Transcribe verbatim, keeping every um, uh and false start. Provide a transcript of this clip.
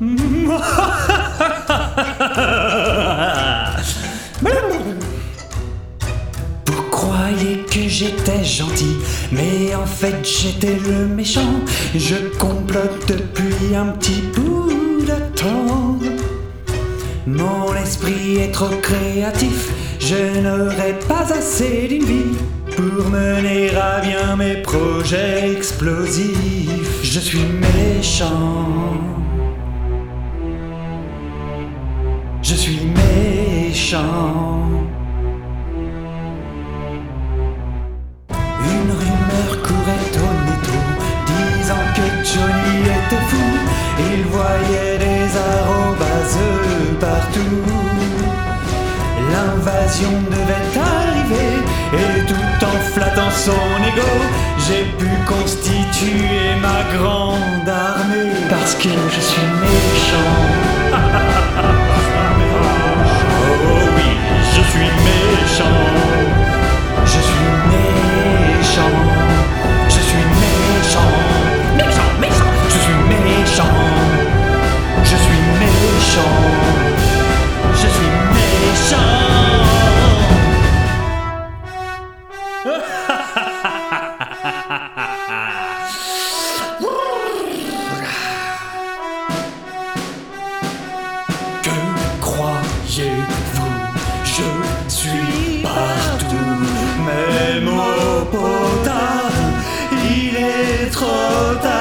Vous croyez que j'étais gentil, mais en fait j'étais le méchant. Je complote depuis un petit bout de temps. Mon esprit est trop créatif, je n'aurai pas assez d'une vie pour mener à bien mes projets explosifs. Je suis méchant. Je suis méchant. Une rumeur courait au métro, disant que Johnny était fou. Il voyait des arrobases partout. L'invasion devait arriver, et tout en flattant son ego, j'ai pu constituer ma grande armée. Parce que je suis méchant. Oh oui, je suis méchant. Je suis méchant. Je suis méchant. Méchant, méchant. Je suis méchant. Je suis méchant. Je suis méchant. Que croyez-vous? Je suis partout, même au potard. Il est trop tard.